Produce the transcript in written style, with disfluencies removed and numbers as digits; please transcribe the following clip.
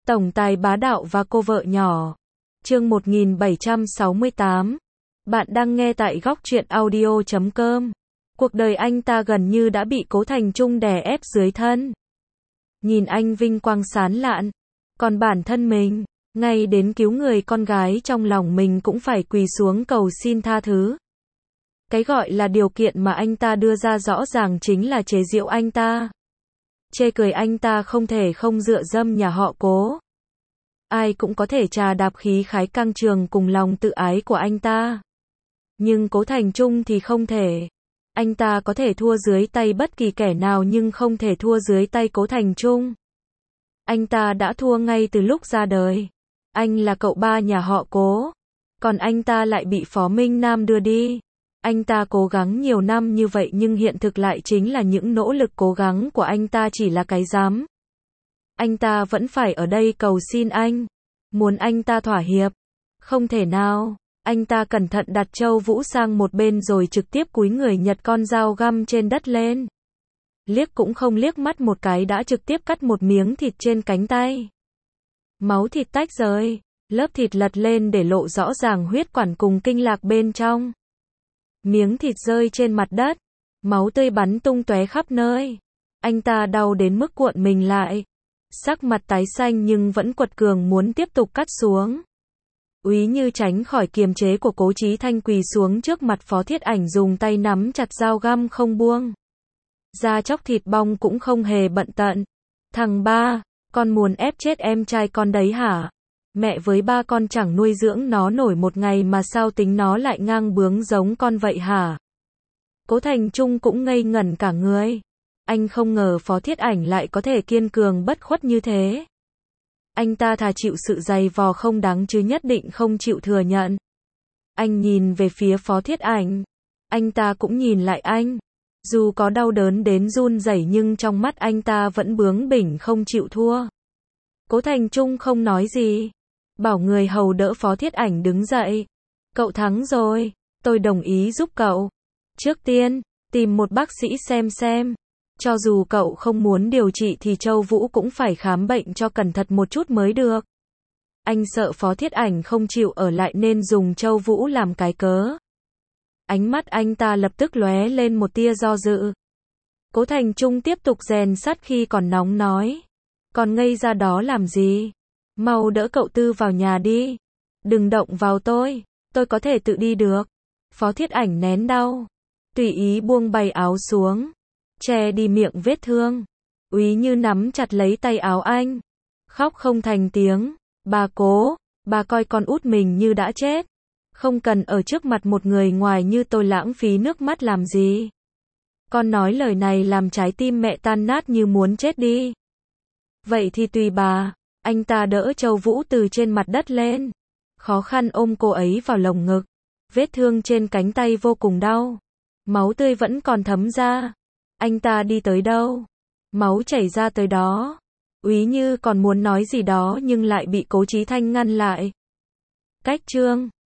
Tổng tài bá đạo và cô vợ nhỏ. Chương 1768. Bạn đang nghe tại góc truyện audio.com. Cuộc đời anh ta gần như đã bị Cố Thành Trung đè ép dưới thân. Nhìn anh vinh quang sán lạn, còn bản thân mình, ngay đến cứu người con gái trong lòng mình cũng phải quỳ xuống cầu xin tha thứ. Cái gọi là điều kiện mà anh ta đưa ra rõ ràng chính là chế giễu anh ta. Chê cười anh ta không thể không dựa dẫm nhà họ Cố. Ai cũng có thể trà đạp khí khái căng trường cùng lòng tự ái của anh ta. Nhưng Cố Thành Trung thì không thể. Anh ta có thể thua dưới tay bất kỳ kẻ nào nhưng không thể thua dưới tay Cố Thành Trung. Anh ta đã thua ngay từ lúc ra đời. Anh là cậu ba nhà họ Cố. Còn anh ta lại bị Phó Minh Nam đưa đi. Anh ta cố gắng nhiều năm như vậy nhưng hiện thực lại chính là những nỗ lực cố gắng của anh ta chỉ là cái dám. Anh ta vẫn phải ở đây cầu xin anh. Muốn anh ta thỏa hiệp. Không thể nào. Anh ta cẩn thận đặt Châu Vũ sang một bên rồi trực tiếp cúi người nhặt con dao găm trên đất lên. Liếc cũng không liếc mắt một cái đã trực tiếp cắt một miếng thịt trên cánh tay. Máu thịt tách rời. Lớp thịt lật lên để lộ rõ ràng huyết quản cùng kinh lạc bên trong. Miếng thịt rơi trên mặt đất. Máu tươi bắn tung tóe khắp nơi. Anh ta đau đến mức cuộn mình lại. Sắc mặt tái xanh nhưng vẫn quật cường muốn tiếp tục cắt xuống. Úy Như tránh khỏi kiềm chế của Cố Chí Thanh quỳ xuống trước mặt Phó Thiết Ảnh dùng tay nắm chặt dao găm không buông. Da chóc thịt bong cũng không hề bận tận. Thằng ba, con muốn ép chết em trai con đấy hả? Mẹ với ba con chẳng nuôi dưỡng nó nổi một ngày mà sao tính nó lại ngang bướng giống con vậy hả? Cố Thành Trung cũng ngây ngẩn cả người. Anh không ngờ Phó Thiết Ảnh lại có thể kiên cường bất khuất như thế. Anh ta thà chịu sự dày vò không đáng chứ nhất định không chịu thừa nhận. Anh nhìn về phía Phó Thiết Ảnh. Anh ta cũng nhìn lại anh. Dù có đau đớn đến run rẩy nhưng trong mắt anh ta vẫn bướng bỉnh không chịu thua. Cố Thành Trung không nói gì. Bảo người hầu đỡ Phó Thiết Ảnh đứng dậy. Cậu thắng rồi. Tôi đồng ý giúp cậu. Trước tiên, tìm một bác sĩ xem. Cho dù cậu không muốn điều trị thì Châu Vũ cũng phải khám bệnh cho cẩn thận một chút mới được. Anh sợ Phó Thiết Ảnh không chịu ở lại nên dùng Châu Vũ làm cái cớ. Ánh mắt anh ta lập tức lóe lên một tia do dự. Cố Thành Trung tiếp tục rèn sắt khi còn nóng nói. Còn ngây ra đó làm gì? Mau đỡ cậu Tư vào nhà đi. Đừng động vào tôi có thể tự đi được. Phó Thiết Ảnh nén đau. Tùy ý buông bày áo xuống. Che đi miệng vết thương. Úy Như nắm chặt lấy tay áo anh. Khóc không thành tiếng. Bà Cố, bà coi con út mình như đã chết. Không cần ở trước mặt một người ngoài như tôi lãng phí nước mắt làm gì. Con nói lời này làm trái tim mẹ tan nát như muốn chết đi. Vậy thì tùy bà. Anh ta đỡ Châu Vũ từ trên mặt đất lên. Khó khăn ôm cô ấy vào lồng ngực. Vết thương trên cánh tay vô cùng đau. Máu tươi vẫn còn thấm ra. Anh ta đi tới đâu? Máu chảy ra tới đó. Úy Như còn muốn nói gì đó nhưng lại bị Cố Chí Thanh ngăn lại. Cách chương